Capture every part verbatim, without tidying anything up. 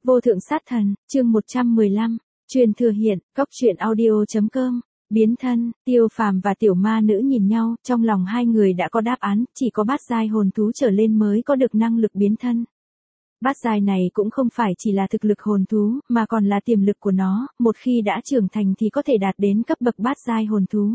Vô thượng sát thần, chương một trăm mười lăm, truyền thừa hiện, cốc truyện audio.com, biến thân, Tiêu Phàm và tiểu ma nữ nhìn nhau, trong lòng hai người đã có đáp án, chỉ có bát giai hồn thú trở lên mới có được năng lực biến thân. Bát giai này cũng không phải chỉ là thực lực hồn thú, mà còn là tiềm lực của nó, một khi đã trưởng thành thì có thể đạt đến cấp bậc bát giai hồn thú.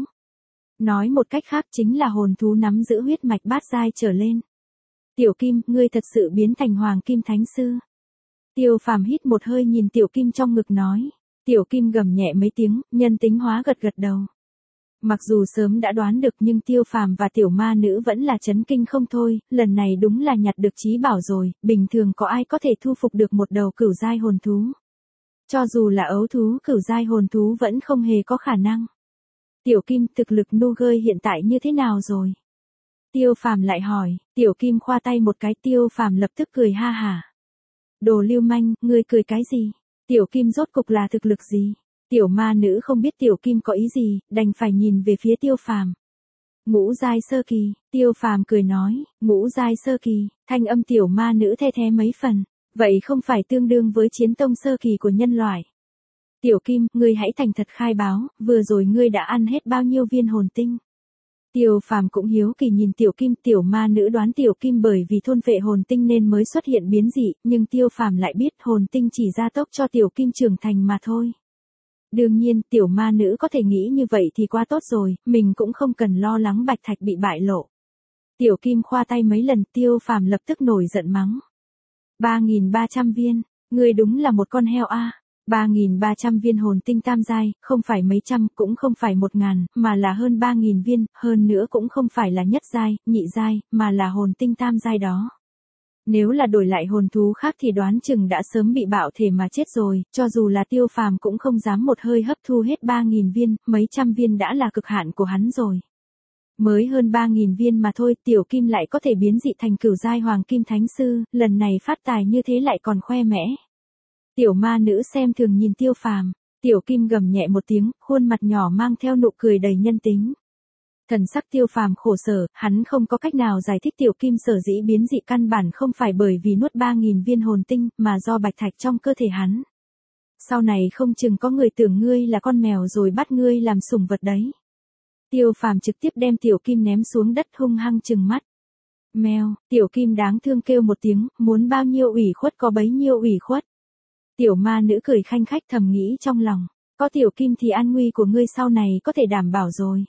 Nói một cách khác chính là hồn thú nắm giữ huyết mạch bát giai trở lên. Tiểu Kim, ngươi thật sự biến thành Hoàng Kim Thánh Sư. Tiêu Phàm hít một hơi nhìn Tiểu Kim trong ngực nói. Tiểu Kim gầm nhẹ mấy tiếng, nhân tính hóa gật gật đầu. Mặc dù sớm đã đoán được nhưng Tiêu Phàm và tiểu ma nữ vẫn là chấn kinh không thôi, lần này đúng là nhặt được trí bảo rồi, bình thường có ai có thể thu phục được một đầu cửu giai hồn thú. Cho dù là ấu thú cửu giai hồn thú vẫn không hề có khả năng. Tiểu Kim, thực lực Nugget hiện tại như thế nào rồi? Tiêu Phàm lại hỏi, Tiểu Kim khoa tay một cái, Tiêu Phàm lập tức cười ha hả. Đồ lưu manh, ngươi cười cái gì? Tiểu Kim rốt cục là thực lực gì? Tiểu ma nữ không biết Tiểu Kim có ý gì, đành phải nhìn về phía Tiêu Phàm. Ngũ giai sơ kỳ, Tiêu Phàm cười nói, ngũ giai sơ kỳ, thanh âm tiểu ma nữ the thé mấy phần, vậy không phải tương đương với chiến tông sơ kỳ của nhân loại. Tiểu Kim, ngươi hãy thành thật khai báo, vừa rồi ngươi đã ăn hết bao nhiêu viên hồn tinh? Tiêu Phàm cũng hiếu kỳ nhìn Tiểu Kim, tiểu ma nữ đoán Tiểu Kim bởi vì thôn vệ hồn tinh nên mới xuất hiện biến dị, nhưng Tiêu Phàm lại biết hồn tinh chỉ gia tốc cho Tiểu Kim trưởng thành mà thôi. Đương nhiên, tiểu ma nữ có thể nghĩ như vậy thì quá tốt rồi, mình cũng không cần lo lắng bạch thạch bị bại lộ. Tiểu Kim khoa tay mấy lần, Tiêu Phàm lập tức nổi giận mắng. ba nghìn ba trăm viên, ngươi đúng là một con heo a. ba nghìn ba trăm viên hồn tinh tam giai, không phải mấy trăm, cũng không phải một ngàn, mà là hơn ba nghìn viên, hơn nữa cũng không phải là nhất giai, nhị giai, mà là hồn tinh tam giai đó. Nếu là đổi lại hồn thú khác thì đoán chừng đã sớm bị bạo thể mà chết rồi, cho dù là Tiêu Phàm cũng không dám một hơi hấp thu hết ba nghìn viên, mấy trăm viên đã là cực hạn của hắn rồi. Mới hơn ba nghìn viên mà thôi, Tiểu Kim lại có thể biến dị thành cửu giai Hoàng Kim Thánh Sư, lần này phát tài như thế lại còn khoe mẽ. Tiểu ma nữ xem thường nhìn Tiêu Phàm, Tiểu Kim gầm nhẹ một tiếng, khuôn mặt nhỏ mang theo nụ cười đầy nhân tính. Thần sắc Tiêu Phàm khổ sở, hắn không có cách nào giải thích Tiểu Kim sở dĩ biến dị căn bản không phải bởi vì nuốt ba nghìn viên hồn tinh, mà do bạch thạch trong cơ thể hắn. Sau này không chừng có người tưởng ngươi là con mèo rồi bắt ngươi làm sủng vật đấy. Tiêu Phàm trực tiếp đem Tiểu Kim ném xuống đất hung hăng trừng mắt. Mèo, Tiểu Kim đáng thương kêu một tiếng, muốn bao nhiêu ủy khuất có bấy nhiêu ủy khuất. Tiểu ma nữ cười khanh khách thầm nghĩ trong lòng, có Tiểu Kim thì an nguy của ngươi sau này có thể đảm bảo rồi.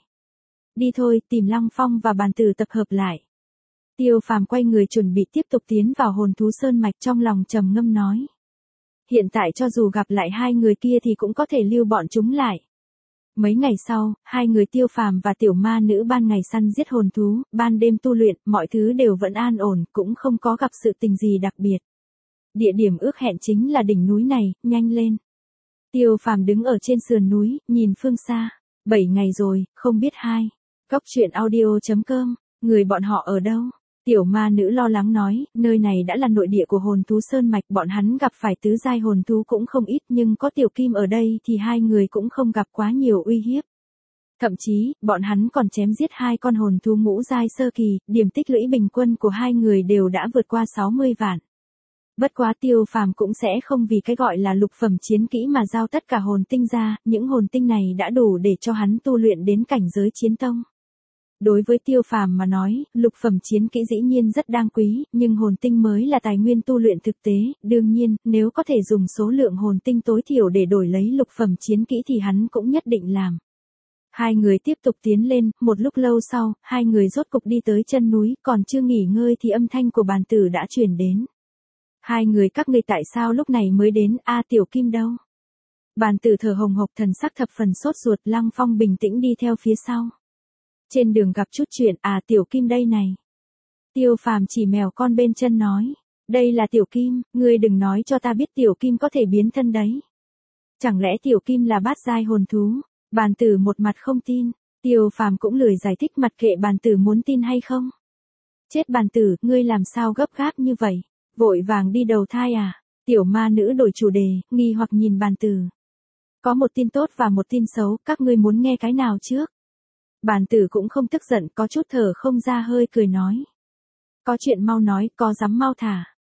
Đi thôi, tìm Lăng Phong và bàn tử tập hợp lại. Tiêu Phàm quay người chuẩn bị tiếp tục tiến vào hồn thú sơn mạch, trong lòng trầm ngâm nói. Hiện tại cho dù gặp lại hai người kia thì cũng có thể lưu bọn chúng lại. Mấy ngày sau, hai người Tiêu Phàm và tiểu ma nữ ban ngày săn giết hồn thú, ban đêm tu luyện, mọi thứ đều vẫn an ổn, cũng không có gặp sự tình gì đặc biệt. Địa điểm ước hẹn chính là đỉnh núi này, nhanh lên. Tiêu Phàm đứng ở trên sườn núi, nhìn phương xa. Bảy ngày rồi, không biết hai. Cốc truyện audio.com, người bọn họ ở đâu? Tiểu ma nữ lo lắng nói, nơi này đã là nội địa của hồn thú sơn mạch, bọn hắn gặp phải tứ giai hồn thú cũng không ít, nhưng có Tiểu Kim ở đây thì hai người cũng không gặp quá nhiều uy hiếp. Thậm chí, bọn hắn còn chém giết hai con hồn thú ngũ giai sơ kỳ, điểm tích lũy bình quân của hai người đều đã vượt qua sáu mươi vạn. Bất quá Tiêu Phàm cũng sẽ không vì cái gọi là lục phẩm chiến kỹ mà giao tất cả hồn tinh ra, những hồn tinh này đã đủ để cho hắn tu luyện đến cảnh giới chiến tông. Đối với Tiêu Phàm mà nói, lục phẩm chiến kỹ dĩ nhiên rất đáng quý, nhưng hồn tinh mới là tài nguyên tu luyện thực tế, đương nhiên, nếu có thể dùng số lượng hồn tinh tối thiểu để đổi lấy lục phẩm chiến kỹ thì hắn cũng nhất định làm. Hai người tiếp tục tiến lên, một lúc lâu sau, hai người rốt cục đi tới chân núi, còn chưa nghỉ ngơi thì âm thanh của bàn tử đã truyền đến. Hai người các ngươi tại sao lúc này mới đến, a Tiểu Kim đâu? Bàn tử thở hồng hộc thần sắc thập phần sốt ruột, Lăng Phong bình tĩnh đi theo phía sau. Trên đường gặp chút chuyện, à Tiểu Kim đây này. Tiêu Phàm chỉ mèo con bên chân nói, đây là Tiểu Kim, ngươi đừng nói cho ta biết Tiểu Kim có thể biến thân đấy. Chẳng lẽ Tiểu Kim là bát giai hồn thú? Bàn tử một mặt không tin, Tiêu Phàm cũng lười giải thích, mặt kệ bàn tử muốn tin hay không. Chết bàn tử, ngươi làm sao gấp gáp như vậy? Vội vàng đi đầu thai à? Tiểu ma nữ đổi chủ đề, nghi hoặc nhìn bàn tử. Có một tin tốt và một tin xấu, các ngươi muốn nghe cái nào trước? Bàn tử cũng không tức giận, có chút thở không ra hơi cười nói. Có chuyện mau nói, có dám mau thả.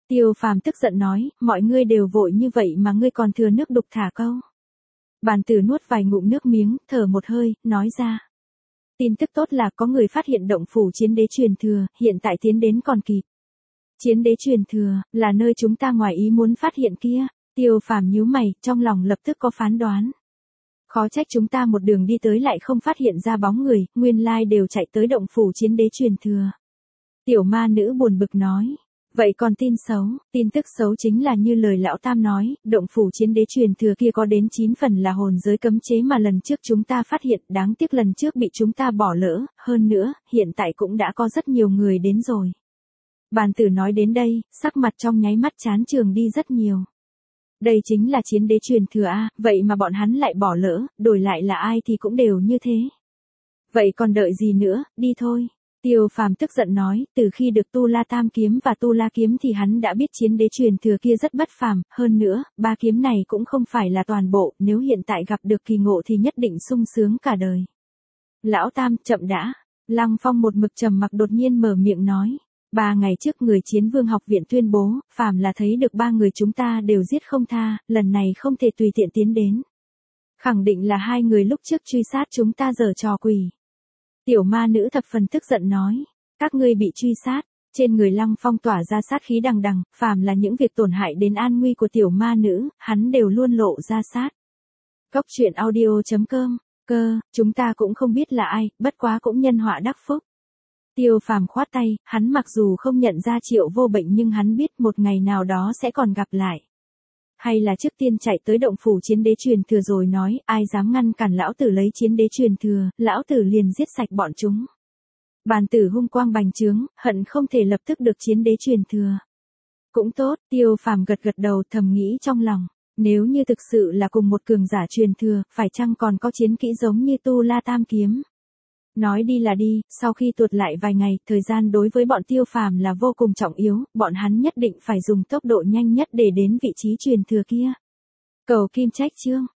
Tiêu Phàm tức giận nói, mọi ngươi đều vội như vậy mà ngươi còn thừa nước đục thả câu. Bàn tử nuốt vài ngụm nước miếng, thở một hơi, nói ra. Tin tức tốt là có người phát hiện động phủ chiến đế truyền thừa, hiện tại tiến đến còn kịp. Chiến đế truyền thừa, là nơi chúng ta ngoài ý muốn phát hiện kia. Tiêu Phàm nhíu mày, trong lòng lập tức có phán đoán. Khó trách chúng ta một đường đi tới lại không phát hiện ra bóng người, nguyên lai đều chạy tới động phủ chiến đế truyền thừa. Tiểu ma nữ buồn bực nói. Vậy còn tin xấu, tin tức xấu chính là như lời lão tam nói, động phủ chiến đế truyền thừa kia có đến chín phần là hồn giới cấm chế mà lần trước chúng ta phát hiện, đáng tiếc lần trước bị chúng ta bỏ lỡ, hơn nữa, hiện tại cũng đã có rất nhiều người đến rồi. Bàn tử nói đến đây, sắc mặt trong nháy mắt chán trường đi rất nhiều. Đây chính là chiến đế truyền thừa a, vậy mà bọn hắn lại bỏ lỡ, đổi lại là ai thì cũng đều như thế. Vậy còn đợi gì nữa, đi thôi. Tiêu Phàm tức giận nói, từ khi được Tu La Tam kiếm và Tu La kiếm thì hắn đã biết chiến đế truyền thừa kia rất bất phàm, hơn nữa, ba kiếm này cũng không phải là toàn bộ, nếu hiện tại gặp được kỳ ngộ thì nhất định sung sướng cả đời. Lão Tam, chậm đã. Lăng Phong một mực trầm mặc đột nhiên mở miệng nói. Ba ngày trước người chiến vương học viện tuyên bố, phàm là thấy được ba người chúng ta đều giết không tha, lần này không thể tùy tiện tiến đến. Khẳng định là hai người lúc trước truy sát chúng ta giở trò quỷ. Tiểu ma nữ thập phần tức giận nói, các ngươi bị truy sát, trên người Lăng Phong tỏa ra sát khí đằng đằng, phàm là những việc tổn hại đến an nguy của tiểu ma nữ, hắn đều luôn lộ ra sát. Cốc truyện audio chấm com, cơ, chúng ta cũng không biết là ai, bất quá cũng nhân họa đắc phúc. Tiêu Phàm khoát tay, hắn mặc dù không nhận ra Triệu Vô Bệnh nhưng hắn biết một ngày nào đó sẽ còn gặp lại. Hay là trước tiên chạy tới động phủ chiến đế truyền thừa rồi nói, ai dám ngăn cản lão tử lấy chiến đế truyền thừa, lão tử liền giết sạch bọn chúng. Bàn tử hung quang bành trướng, hận không thể lập tức được chiến đế truyền thừa. Cũng tốt, Tiêu Phàm gật gật đầu thầm nghĩ trong lòng, nếu như thực sự là cùng một cường giả truyền thừa, phải chăng còn có chiến kỹ giống như Tu La Tam kiếm. Nói đi là đi, sau khi tuột lại vài ngày, thời gian đối với bọn Tiêu Phàm là vô cùng trọng yếu, bọn hắn nhất định phải dùng tốc độ nhanh nhất để đến vị trí truyền thừa kia. Cầu kim trách chương